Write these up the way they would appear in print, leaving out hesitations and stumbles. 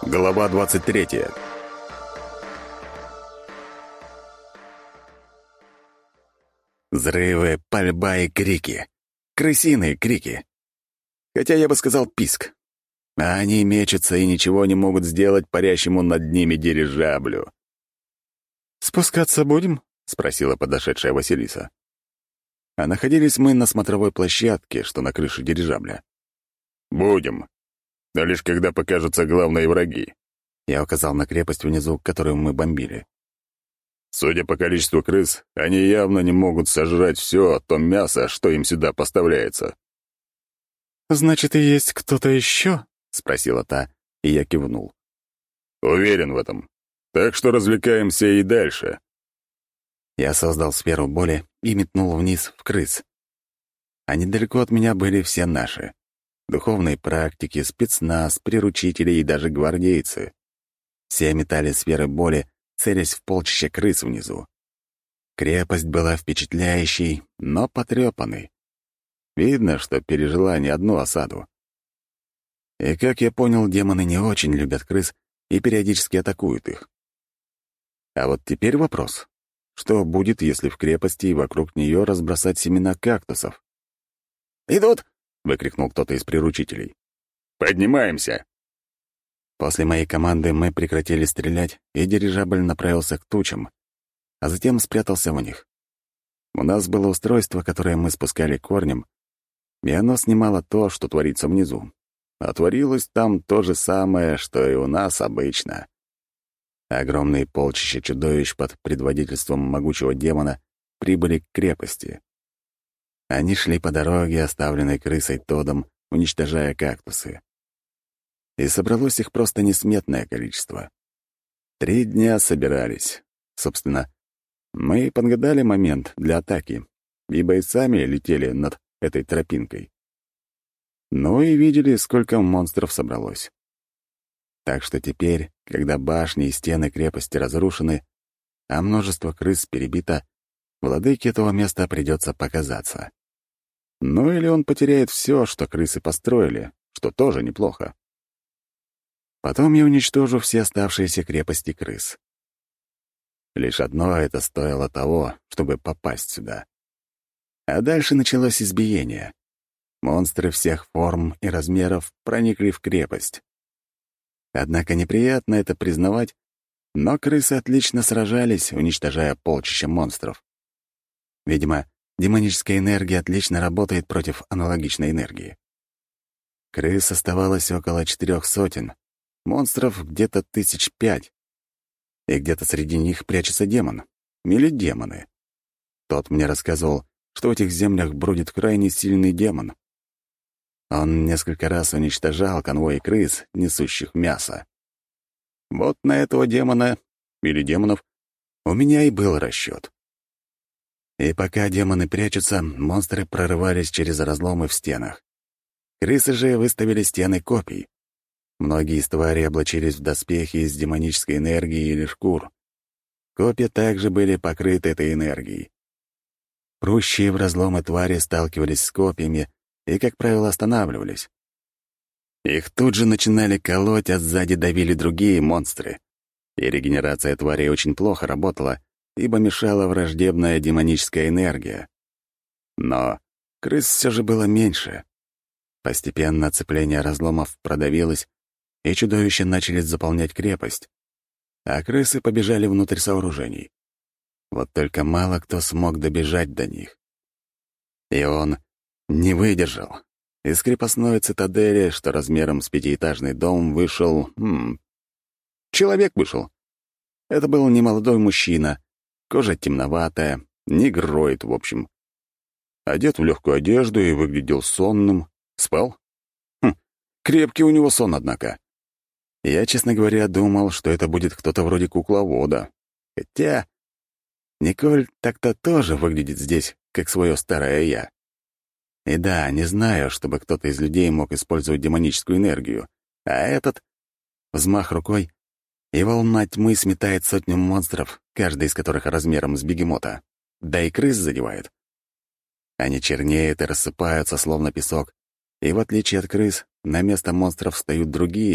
Глава 23. Взрывы, пальба и крики. Крысиные крики. Хотя я бы сказал писк. А они мечутся и ничего не могут сделать парящему над ними дирижаблю. «Спускаться будем?» — спросила подошедшая Василиса. А находились мы на смотровой площадке, что на крыше дирижабля. «Будем. Но лишь когда покажутся главные враги». Я указал на крепость внизу, которую мы бомбили. Судя по количеству крыс, они явно не могут сожрать все то мясо, что им сюда поставляется. «Значит, и есть кто-то еще?» — спросила та, и я кивнул. «Уверен в этом. Так что развлекаемся и дальше». Я создал сферу боли и метнул вниз в крыс. А недалеко от меня были все наши. Духовные практики, спецназ, приручители и даже гвардейцы. Все метали сферы боли, целясь в полчища крыс внизу. Крепость была впечатляющей, но потрепанной. Видно, что пережила не одну осаду. И, как я понял, демоны не очень любят крыс и периодически атакуют их. А вот теперь вопрос. Что будет, если в крепости и вокруг нее разбросать семена кактусов? «Идут!» — выкрикнул кто-то из приручителей. «Поднимаемся!» После моей команды мы прекратили стрелять, и дирижабль направился к тучам, а затем спрятался в них. У нас было устройство, которое мы спускали корнем, и оно снимало то, что творится внизу. А творилось там то же самое, что и у нас обычно. Огромные полчища чудовищ под предводительством могучего демона прибыли к крепости. Они шли по дороге, оставленной крысой Тодом, уничтожая кактусы. И собралось их просто несметное количество. 3 дня собирались. Собственно, мы подгадали момент для атаки, ибо и сами летели над этой тропинкой. Ну и видели, сколько монстров собралось. Так что теперь, когда башни и стены крепости разрушены, а множество крыс перебито, владыке этого места придется показаться. Ну или он потеряет все, что крысы построили, что тоже неплохо. Потом я уничтожу все оставшиеся крепости крыс. Лишь одно это стоило того, чтобы попасть сюда. А дальше началось избиение. Монстры всех форм и размеров проникли в крепость. Однако неприятно это признавать, но крысы отлично сражались, уничтожая полчища монстров. Видимо, демоническая энергия отлично работает против аналогичной энергии. Крыс оставалось около 400, монстров где-то 5 и где-то среди них прячется демон. Или демоны. Тот мне рассказывал, что в этих землях бродит крайне сильный демон. Он несколько раз уничтожал конвои крыс, несущих мясо. Вот на этого демона, или демонов, у меня и был расчет. И пока демоны прячутся, монстры прорывались через разломы в стенах. Крысы же выставили стены копий. Многие из тварей облачились в доспехи из демонической энергии или шкур. Копья также были покрыты этой энергией. Прущие в разломы твари сталкивались с копьями и, как правило, останавливались. Их тут же начинали колоть, а сзади давили другие монстры. И регенерация тварей очень плохо работала, ибо мешала враждебная демоническая энергия. Но крыс все же было меньше. Постепенно оцепление разломов продавилось, и чудовища начали заполнять крепость, а крысы побежали внутрь сооружений. Вот только мало кто смог добежать до них. И он не выдержал. Из крепостной цитадели, что размером с 5-этажный дом, вышел... Человек вышел. Это был немолодой мужчина, кожа темноватая, негроид, в общем. Одет в легкую одежду и выглядел сонным. Спал? Крепкий у него сон, однако. Я, честно говоря, думал, что это будет кто-то вроде кукловода. Хотя Николь так-то тоже выглядит здесь, как свое старое «я». И да, не знаю, чтобы кто-то из людей мог использовать демоническую энергию. А этот — взмах рукой, и волна тьмы сметает сотню монстров, каждый из которых размером с бегемота. Да и крыс задевает. Они чернеют и рассыпаются, словно песок. И в отличие от крыс, на место монстров встают другие,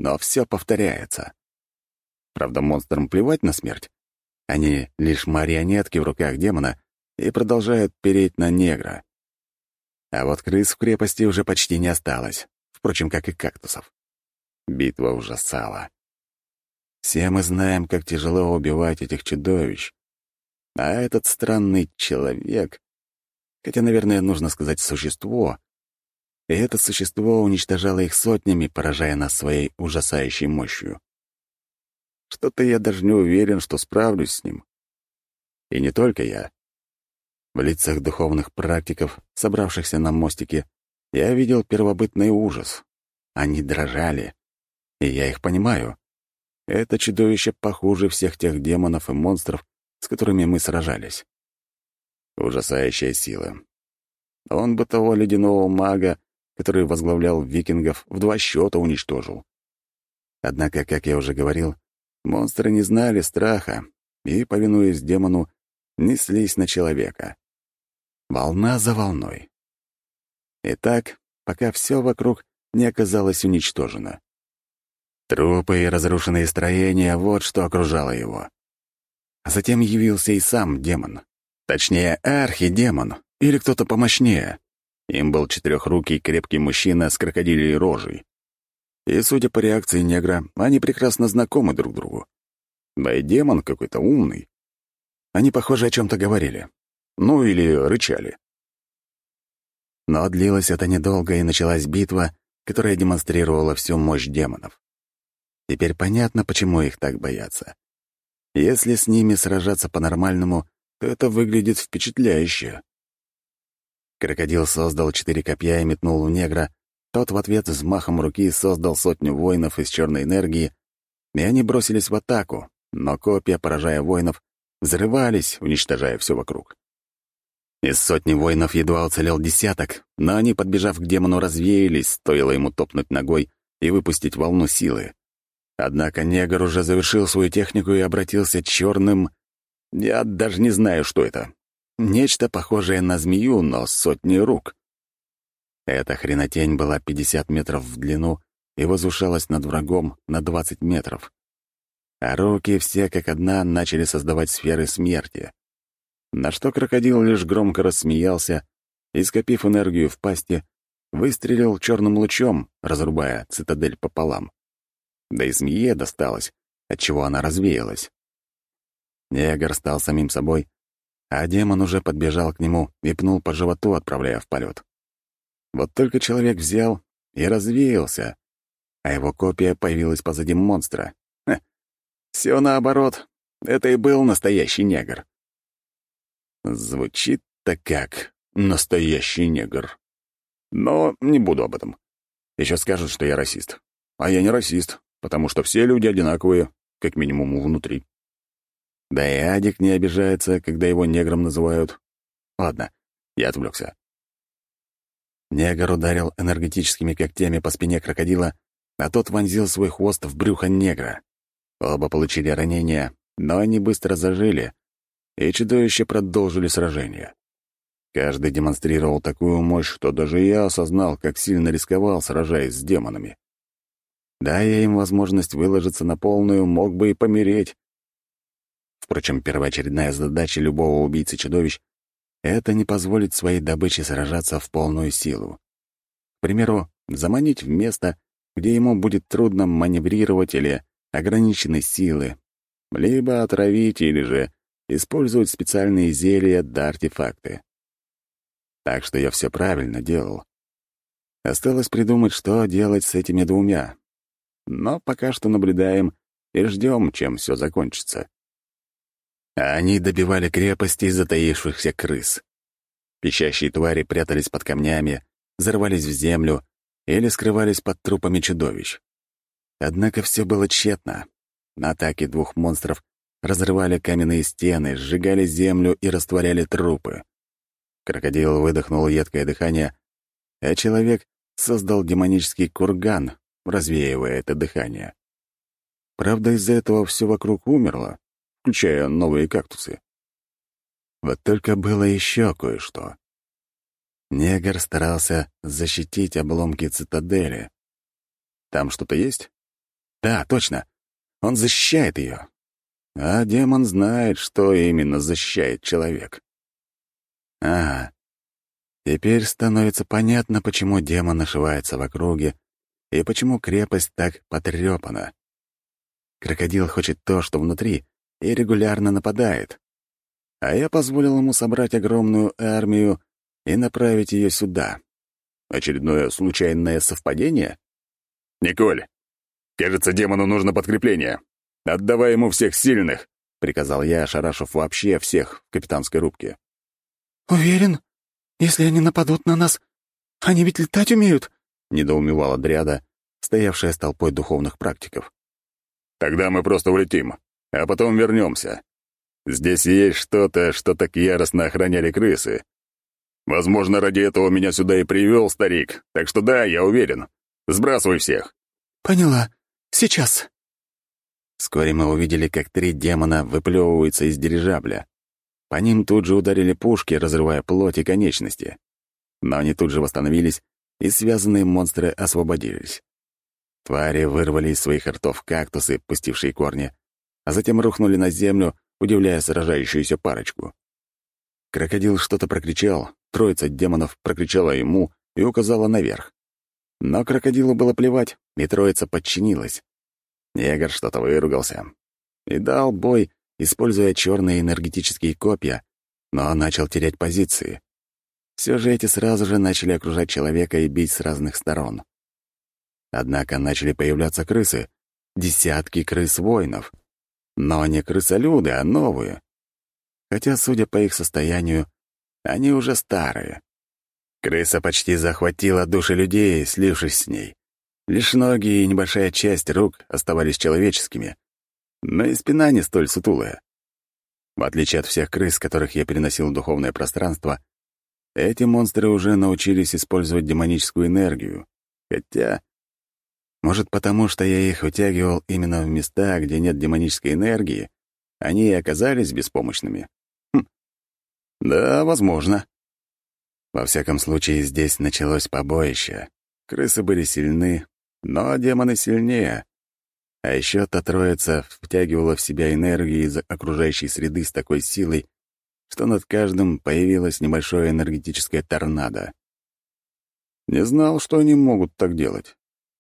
но все повторяется. Правда, монстрам плевать на смерть. Они лишь марионетки в руках демона и продолжают переть на негра. А вот крыс в крепости уже почти не осталось, впрочем, как и кактусов. Битва ужасала. Все мы знаем, как тяжело убивать этих чудовищ. А этот странный человек, хотя, наверное, нужно сказать «существо», и это существо уничтожало их сотнями, поражая нас своей ужасающей мощью. Что-то я даже не уверен, что справлюсь с ним. И не только я. В лицах духовных практиков, собравшихся на мостике, я видел первобытный ужас. Они дрожали, и я их понимаю. Это чудовище похуже всех тех демонов и монстров, с которыми мы сражались. Ужасающая сила. Он бы того ледяного мага, который возглавлял викингов, в 2 счета уничтожил. Однако, как я уже говорил, монстры не знали страха и, повинуясь демону, неслись на человека. Волна за волной. И так, пока все вокруг не оказалось уничтожено. Трупы и разрушенные строения — вот что окружало его. А затем явился и сам демон. Точнее, архидемон, или кто-то помощнее. Им был 4-рукий крепкий мужчина с крокодилей рожей. И, судя по реакции негра, они прекрасно знакомы друг другу. Да и демон какой-то умный. Они, похоже, о чем-то говорили. Ну, или рычали. Но длилось это недолго, и началась битва, которая демонстрировала всю мощь демонов. Теперь понятно, почему их так боятся. Если с ними сражаться по-нормальному, то это выглядит впечатляюще. Крокодил создал 4 копья и метнул в негра. Тот в ответ взмахом руки создал 100 воинов из черной энергии, и они бросились в атаку, но копья, поражая воинов, взрывались, уничтожая все вокруг. Из 100 воинов едва уцелел 10, но они, подбежав к демону, развеялись, стоило ему топнуть ногой и выпустить волну силы. Однако негр уже завершил свою технику и обратился черным. Я даже не знаю, что это. Нечто похожее на змею, но с 100 рук. Эта хренотень была 50 метров в длину и возвышалась над врагом на 20 метров. А руки все как одна начали создавать сферы смерти. На что крокодил лишь громко рассмеялся и, скопив энергию в пасти, выстрелил черным лучом, разрубая цитадель пополам. Да и змее досталось, отчего она развеялась. Негр стал самим собой, а демон уже подбежал к нему и пнул по животу, отправляя в полет. Вот только человек взял и развеялся, а его копия появилась позади монстра. Все наоборот. Это и был настоящий негр. Звучит-то как настоящий негр. Но не буду об этом. Еще скажут, что я расист. А я не расист, потому что все люди одинаковые, как минимум внутри. Да и Адик не обижается, когда его негром называют. Ладно, я отвлекся. Негр ударил энергетическими когтями по спине крокодила, а тот вонзил свой хвост в брюхо негра. Оба получили ранения, но они быстро зажили, и чудовища продолжили сражение. Каждый демонстрировал такую мощь, что даже я осознал, как сильно рисковал, сражаясь с демонами. Дай я им возможность выложиться на полную, мог бы и помереть. Впрочем, первоочередная задача любого убийцы-чудовищ — это не позволить своей добыче сражаться в полную силу. К примеру, заманить в место, где ему будет трудно маневрировать или ограниченной силы, либо отравить или же использовать специальные зелья да артефакты. Так что я все правильно делал. Осталось придумать, что делать с этими 2. Но пока что наблюдаем и ждем, чем все закончится. А они добивали крепости затаившихся крыс. Пищащие твари прятались под камнями, зарывались в землю или скрывались под трупами чудовищ. Однако все было тщетно. Атаки 2 монстров разрывали каменные стены, сжигали землю и растворяли трупы. Крокодил выдохнул едкое дыхание, а человек создал демонический курган, развеивая это дыхание. Правда, из-за этого все вокруг умерло, включая новые кактусы. Вот только было еще кое-что. Негр старался защитить обломки цитадели. Там что-то есть? Да, точно. Он защищает ее. А демон знает, что именно защищает человек. Ага. Теперь становится понятно, почему демон ошивается в округе и почему крепость так потрепана. Крокодил хочет то, что внутри, и регулярно нападает. А я позволил ему собрать огромную армию и направить ее сюда. Очередное случайное совпадение? «Николь, кажется, демону нужно подкрепление. Отдавай ему всех сильных», — приказал я, ошарашив вообще всех в капитанской рубке. «Уверен? Если они нападут на нас, они ведь летать умеют?» — недоумевала Дриада, стоявшая с толпой духовных практиков. «Тогда мы просто улетим, а потом вернемся. Здесь есть что-то, что так яростно охраняли крысы. Возможно, ради этого меня сюда и привел старик, так что да, я уверен. Сбрасывай всех». «Поняла. Сейчас». Вскоре мы увидели, как 3 демона выплевываются из дирижабля. По ним тут же ударили пушки, разрывая плоть и конечности. Но они тут же восстановились, и связанные монстры освободились. Твари вырвали из своих ртов кактусы, пустившие корни, а затем рухнули на землю, удивляя сражающуюся парочку. Крокодил что-то прокричал, троица демонов прокричала ему и указала наверх. Но крокодилу было плевать, и троица подчинилась. Негр что-то выругался и дал бой, используя черные энергетические копья, но начал терять позиции. Все же эти сразу же начали окружать человека и бить с разных сторон. Однако начали появляться крысы, десятки крыс-воинов. Но не крысолюды, а новые. Хотя, судя по их состоянию, они уже старые. Крыса почти захватила души людей, слившись с ней. Лишь ноги и небольшая часть рук оставались человеческими, но и спина не столь сутулая. В отличие от всех крыс, которых я переносил в духовное пространство, эти монстры уже научились использовать демоническую энергию. Хотя, может, потому что я их вытягивал именно в места, где нет демонической энергии, они и оказались беспомощными. Да, возможно. Во всяком случае, здесь началось побоище. Крысы были сильны, но демоны сильнее. А еще та троица втягивала в себя энергию из окружающей среды с такой силой, что над каждым появилось небольшое энергетическое торнадо. Не знал, что они могут так делать.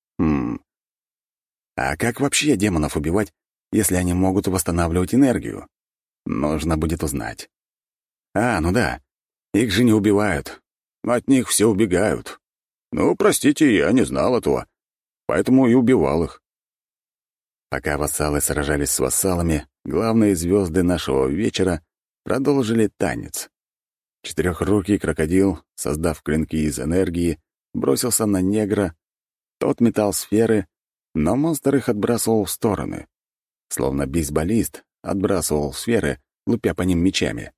А как вообще демонов убивать, если они могут восстанавливать энергию? Нужно будет узнать. Ну да, их же не убивают. От них все убегают. Ну, простите, я не знал этого, поэтому и убивал их. Пока вассалы сражались с вассалами, главные звезды нашего вечера продолжили танец. Четырехрукий крокодил, создав клинки из энергии, бросился на негра. Тот метал сферы, но монстр их отбрасывал в стороны. Словно бейсболист отбрасывал сферы, лупя по ним мечами.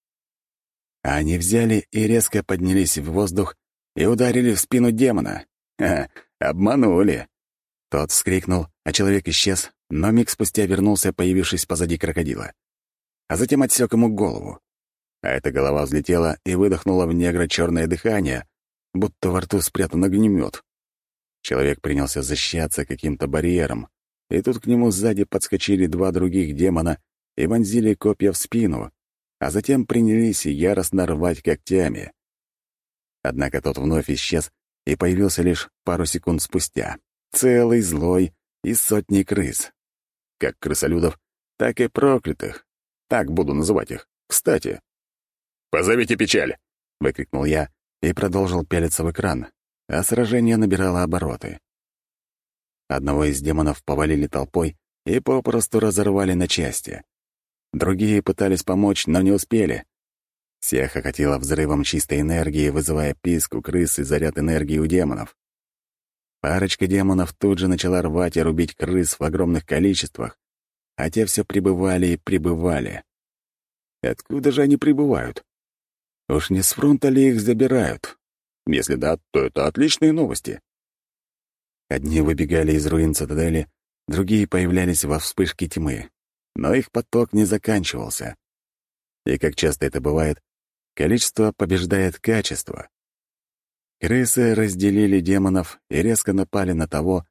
А они взяли и резко поднялись в воздух и ударили в спину демона. Обманули. Тот вскрикнул, а человек исчез, но миг спустя вернулся, появившись позади крокодила. А затем отсек ему голову. А эта голова взлетела и выдохнула в негра черное дыхание, будто во рту спрятан огнемет. Человек принялся защищаться каким-то барьером, и тут к нему сзади подскочили 2 других демона и вонзили копья в спину, а затем принялись яростно рвать когтями. Однако тот вновь исчез и появился лишь пару секунд спустя. Целый, злой и сотни крыс. Как крысолюдов, так и проклятых. Так буду называть их. Кстати. «Позовите печаль!» — выкрикнул я и продолжил пялиться в экран, а сражение набирало обороты. Одного из демонов повалили толпой и попросту разорвали на части. Другие пытались помочь, но не успели. Всех окатило взрывом чистой энергии, вызывая писк у крыс и заряд энергии у демонов. Парочка демонов тут же начала рвать и рубить крыс в огромных количествах, а те все прибывали и прибывали. Откуда же они прибывают? Уж не с фронта ли их забирают? Если да, то это отличные новости. Одни выбегали из руин цитадели, другие появлялись во вспышке тьмы, но их поток не заканчивался. И, как часто это бывает, количество побеждает качество. Крысы разделили демонов и резко напали на того,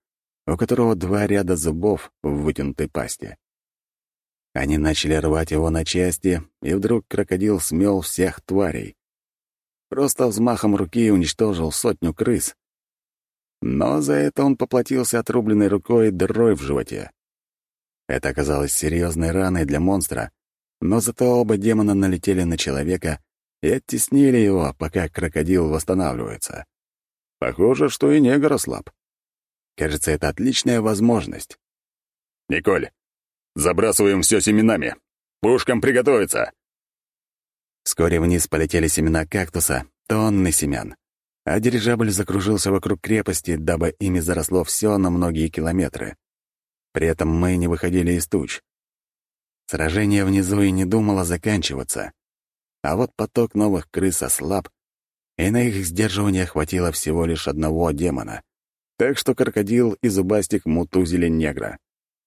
у которого 2 ряда зубов в вытянутой пасти. Они начали рвать его на части, и вдруг крокодил смел всех тварей. Просто взмахом руки уничтожил 100 крыс. Но за это он поплатился отрубленной рукой дырой в животе. Это оказалось серьезной раной для монстра, но зато оба демона налетели на человека и оттеснили его, пока крокодил восстанавливается. Похоже, что и негр ослаб. Кажется, это отличная возможность. «Николь, забрасываем все семенами. Пушкам приготовиться!» Вскоре вниз полетели семена кактуса, тонны семян, а дирижабль закружился вокруг крепости, дабы ими заросло все на многие километры. При этом мы не выходили из туч. Сражение внизу и не думало заканчиваться. А вот поток новых крыс ослаб, и на их сдерживание хватило всего лишь одного демона. Так что крокодил и зубастик мутузили негра.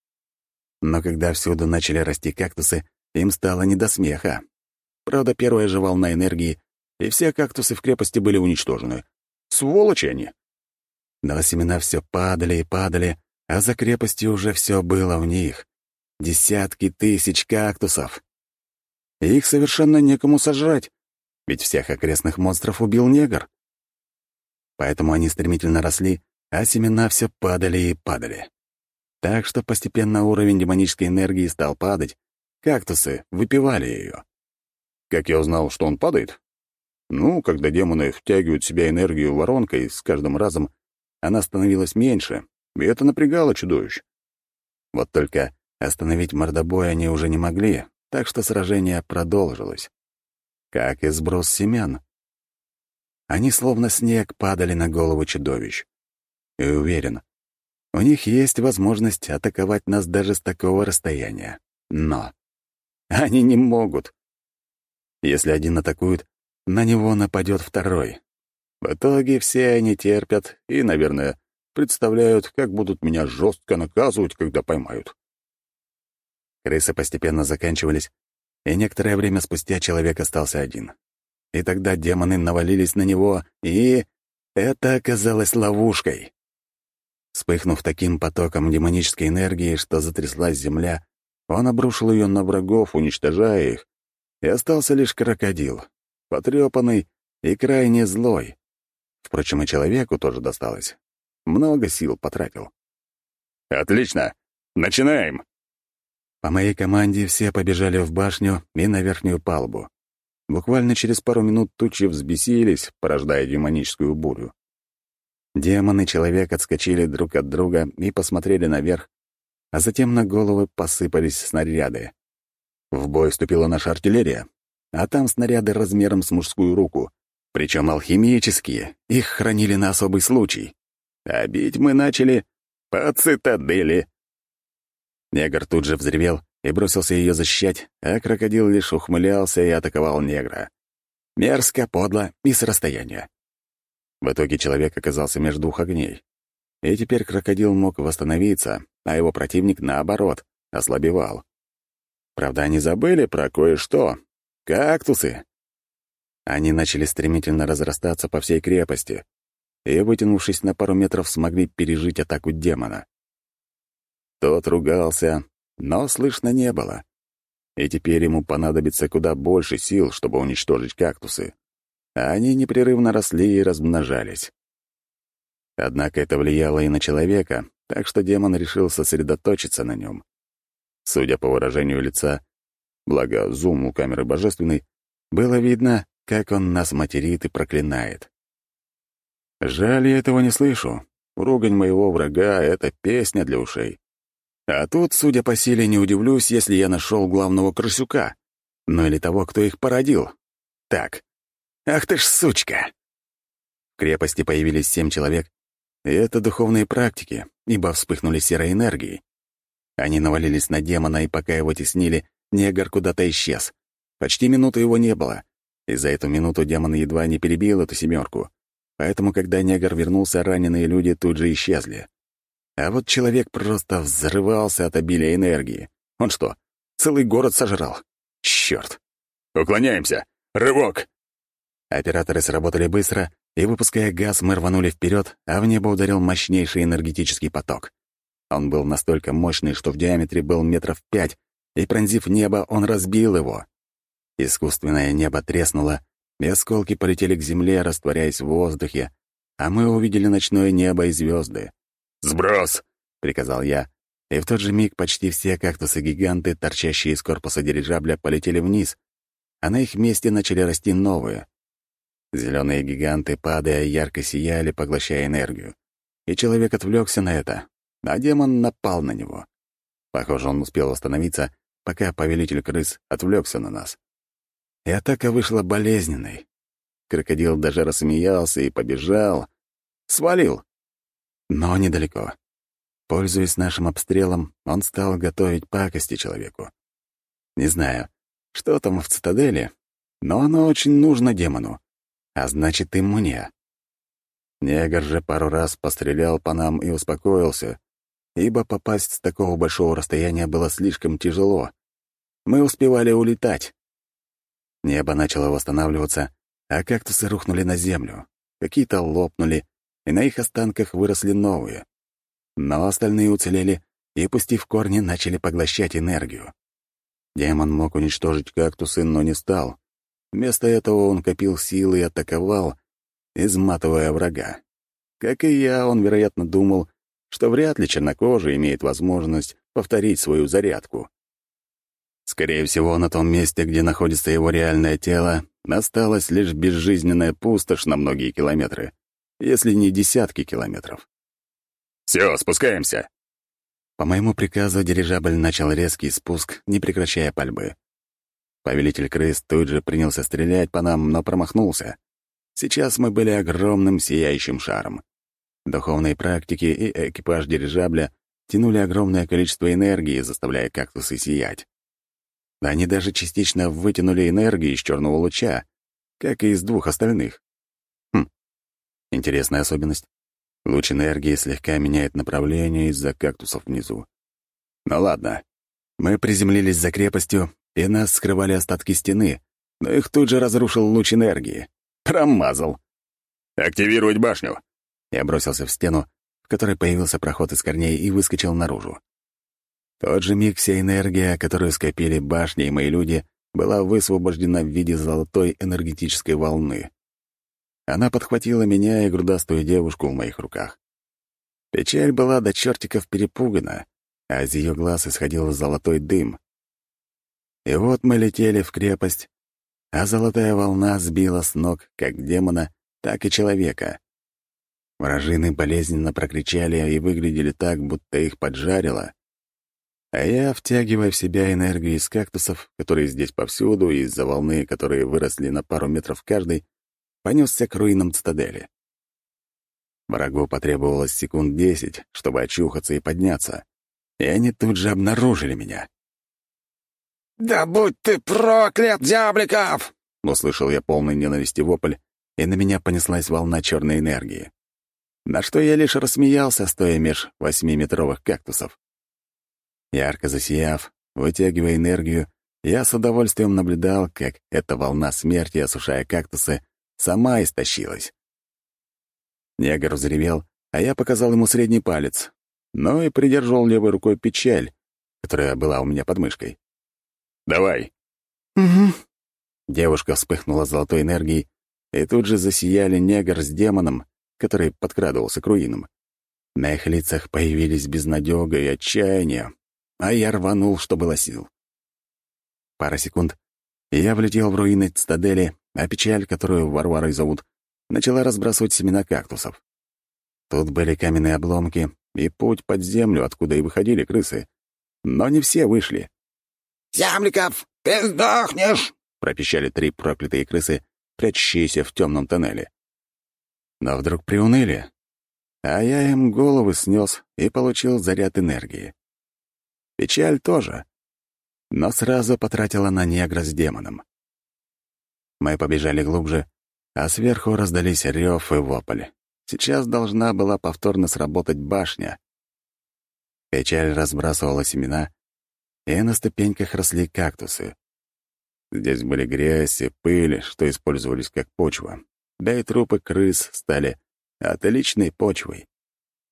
Но когда всюду начали расти кактусы, им стало не до смеха. Правда, первая же волна энергии, и все кактусы в крепости были уничтожены. Сволочи они! Но семена все падали и падали, а за крепостью уже все было в них. Десятки тысяч кактусов. И их совершенно некому сожрать, ведь всех окрестных монстров убил негр. Поэтому они стремительно росли, а семена все падали и падали. Так что постепенно уровень демонической энергии стал падать, кактусы выпивали ее. Как я узнал, что он падает? Ну, когда демоны втягивают в себя энергию воронкой, с каждым разом она становилась меньше, и это напрягало чудовищ. Вот только остановить мордобой они уже не могли, так что сражение продолжилось. Как и сброс семян. Они словно снег падали на голову чудовищ. И уверен, у них есть возможность атаковать нас даже с такого расстояния. Но они не могут. Если один атакует, на него нападет второй. В итоге все они терпят и, наверное, представляют, как будут меня жестко наказывать, когда поймают. Крысы постепенно заканчивались, и некоторое время спустя человек остался один. И тогда демоны навалились на него, и это оказалось ловушкой. Вспыхнув таким потоком демонической энергии, что затряслась земля, он обрушил ее на врагов, уничтожая их, и остался лишь крокодил, потрепанный и крайне злой. Впрочем, и человеку тоже досталось. Много сил потратил. «Отлично! Начинаем!» По моей команде все побежали в башню и на верхнюю палубу. Буквально через пару минут тучи взбесились, порождая демоническую бурю. Демон и человек отскочили друг от друга и посмотрели наверх, а затем на головы посыпались снаряды. В бой вступила наша артиллерия, а там снаряды размером с мужскую руку, причем алхимические, их хранили на особый случай. А бить мы начали по цитадели. Негр тут же взревел и бросился ее защищать, а крокодил лишь ухмылялся и атаковал негра. Мерзко, подло и с расстояния. В итоге человек оказался между двух огней. И теперь крокодил мог восстановиться, а его противник, наоборот, ослабевал. Правда, они забыли про кое-что. Кактусы. Они начали стремительно разрастаться по всей крепости и, вытянувшись на пару метров, смогли пережить атаку демона. Тот ругался, но слышно не было. И теперь ему понадобится куда больше сил, чтобы уничтожить кактусы. А они непрерывно росли и размножались. Однако это влияло и на человека, так что демон решил сосредоточиться на нем. Судя по выражению лица, благо зум у камеры божественной, было видно, как он нас материт и проклинает. Жаль, я этого не слышу. Ругань моего врага — это песня для ушей. А тут, судя по силе, не удивлюсь, если я нашел главного крысюка. Ну или того, кто их породил. Так. Ах ты ж сучка! В крепости появились 7 человек, и это духовные практики, ибо вспыхнули серой энергией. Они навалились на демона, и пока его теснили, негр куда-то исчез. Почти минуты его не было, и за эту минуту демон едва не перебил эту 7. Поэтому, когда негр вернулся, раненые люди тут же исчезли. А вот человек просто взрывался от обилия энергии. Он что, целый город сожрал? Чёрт! «Уклоняемся! Рывок!» Операторы сработали быстро, и, выпуская газ, мы рванули вперед, а в небо ударил мощнейший энергетический поток. Он был настолько мощный, что в диаметре был метров 5, и, пронзив небо, он разбил его. Искусственное небо треснуло, и осколки полетели к земле, растворяясь в воздухе, а мы увидели ночное небо и звезды. «Сброс!» — приказал я, и в тот же миг почти все кактусы-гиганты, торчащие из корпуса дирижабля, полетели вниз, а на их месте начали расти новые. Зеленые гиганты, падая, ярко сияли, поглощая энергию. И человек отвлекся на это, а демон напал на него. Похоже, он успел восстановиться, пока повелитель крыс отвлекся на нас. И атака вышла болезненной. Крокодил даже рассмеялся и побежал. Свалил. Но недалеко. Пользуясь нашим обстрелом, он стал готовить пакости человеку. Не знаю, что там в цитадели, но оно очень нужно демону, а значит, и мне. Негр же пару раз пострелял по нам и успокоился, ибо попасть с такого большого расстояния было слишком тяжело. Мы успевали улетать. Небо начало восстанавливаться, а кактусы рухнули на землю. Какие-то лопнули, и на их останках выросли новые. Но остальные уцелели и, пустив корни, начали поглощать энергию. Демон мог уничтожить кактусы, но не стал. Вместо этого он копил силы и атаковал, изматывая врага. Как и я, он, вероятно, думал, что вряд ли чернокожий имеет возможность повторить свою зарядку. Скорее всего, на том месте, где находится его реальное тело, осталась лишь безжизненная пустошь на многие километры, если не десятки километров. «Все, спускаемся!» По моему приказу дирижабль начал резкий спуск, не прекращая пальбы. Повелитель крыс тут же принялся стрелять по нам, но промахнулся. Сейчас мы были огромным сияющим шаром. Духовные практики и экипаж дирижабля тянули огромное количество энергии, заставляя кактусы сиять. Они даже частично вытянули энергию из черного луча, как и из двух остальных. Интересная особенность. Луч энергии слегка меняет направление из-за кактусов внизу. Ну ладно. Мы приземлились за крепостью, и нас скрывали остатки стены, но их тут же разрушил луч энергии. Промазал. «Активировать башню!» Я бросился в стену, в которой появился проход из корней, и выскочил наружу. В тот же миг вся энергия, которую скопили башни и мои люди, была высвобождена в виде золотой энергетической волны. Она подхватила меня и грудастую девушку в моих руках. Печаль была до чертиков перепугана, а из ее глаз исходил золотой дым. И вот мы летели в крепость, а золотая волна сбила с ног как демона, так и человека. Вражины болезненно прокричали и выглядели так, будто их поджарило. А я, втягивая в себя энергию из кактусов, которые здесь повсюду, и из-за волны, которые выросли на пару метров каждый, понесся к руинам цитадели. Врагу потребовалось секунд 10, чтобы очухаться и подняться, и они тут же обнаружили меня. «Да будь ты проклят, Зябликов!» — услышал я полный ненависти вопль, и на меня понеслась волна черной энергии. На что я лишь рассмеялся, стоя меж 8-метровых кактусов. Ярко засияв, вытягивая энергию, я с удовольствием наблюдал, как эта волна смерти, осушая кактусы, сама истощилась. Негр взревел, а я показал ему средний палец, но и придержал левой рукой печаль, которая была у меня под мышкой. «Давай!» «Угу». Девушка вспыхнула золотой энергией, и тут же засияли негр с демоном, который подкрадывался к руинам. На их лицах появились безнадёга и отчаяние, а я рванул, что было сил. Пара секунд, и я влетел в руины цитадели, а печаль, которую Варварой зовут, начала разбрасывать семена кактусов. Тут были каменные обломки и путь под землю, откуда и выходили крысы. Но не все вышли. «Зябликов, ты сдохнешь!» — пропищали 3 проклятые крысы, прячущиеся в темном тоннеле. Но вдруг приуныли, а я им головы снес и получил заряд энергии. Печаль тоже, но сразу потратила на негра с демоном. Мы побежали глубже, а сверху раздались рев и вопль. Сейчас должна была повторно сработать башня. Печаль разбрасывала семена, и на ступеньках росли кактусы. Здесь были грязь и пыль, что использовались как почва, да и трупы крыс стали отличной почвой.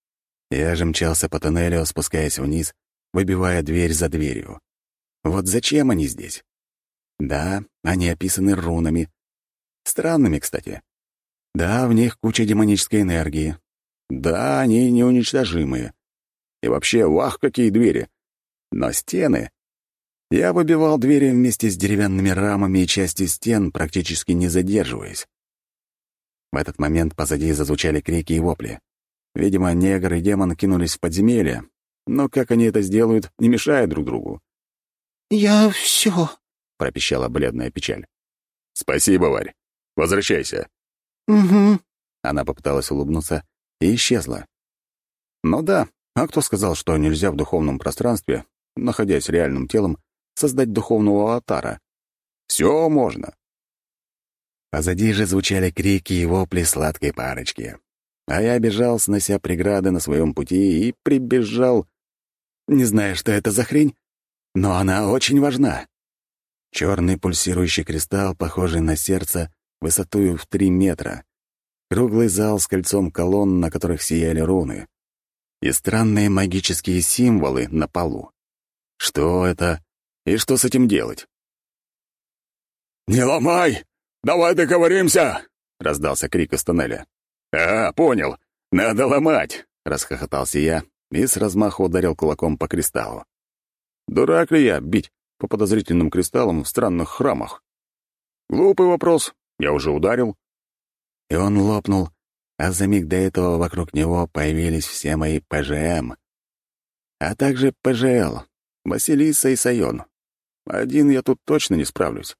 Я же мчался по тоннелю, спускаясь вниз, выбивая дверь за дверью. Вот зачем они здесь? Да, они описаны рунами. Странными, кстати. Да, в них куча демонической энергии. Да, они неуничтожимые. И вообще, вах, какие двери. Но стены... Я выбивал двери вместе с деревянными рамами и частью стен, практически не задерживаясь. В этот момент позади зазвучали крики и вопли. Видимо, негр и демон кинулись в подземелье, но как они это сделают, не мешая друг другу. «Я все», — пропищала бледная печаль. «Спасибо, Варь. Возвращайся». «Угу». Она попыталась улыбнуться и исчезла. Ну да, а кто сказал, что нельзя в духовном пространстве, находясь реальным телом, создать духовного аватара? Все можно. Позади же звучали крики и вопли сладкой парочки. А я бежал, снося преграды на своем пути, и прибежал... Не знаю, что это за хрень, но она очень важна. Черный пульсирующий кристалл, похожий на сердце, высотою в 3 метра. Круглый зал с кольцом колонн, на которых сияли руны. И странные магические символы на полу. Что это? И что с этим делать? «Не ломай! Давай договоримся!» — раздался крик из тоннеля. «А, понял. Надо ломать!» — расхохотался я и с размаху ударил кулаком по кристаллу. Дурак ли я бить по подозрительным кристаллам в странных храмах? Глупый вопрос. Я уже ударил. И он лопнул, а за миг до этого вокруг него появились все мои ПЖМ, а также ПЖЛ, Василиса и Сайон. Один я тут точно не справлюсь.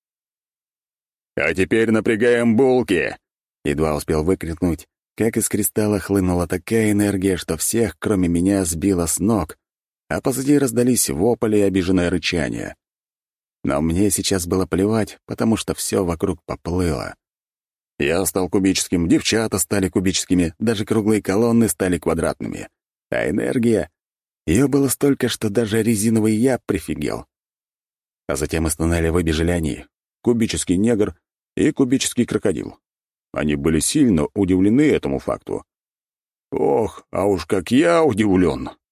«А теперь напрягаем булки!» Едва успел выкрикнуть, как из кристалла хлынула такая энергия, что всех, кроме меня, сбила с ног, а позади раздались вопли и обиженное рычание. Но мне сейчас было плевать, потому что все вокруг поплыло. Я стал кубическим, девчата стали кубическими, даже круглые колонны стали квадратными. А энергия... Ее было столько, что даже резиновый я прифигел. А затем из тоннеля выбежали они. Кубический негр и кубический крокодил. Они были сильно удивлены этому факту. Ох, а уж как я удивлен!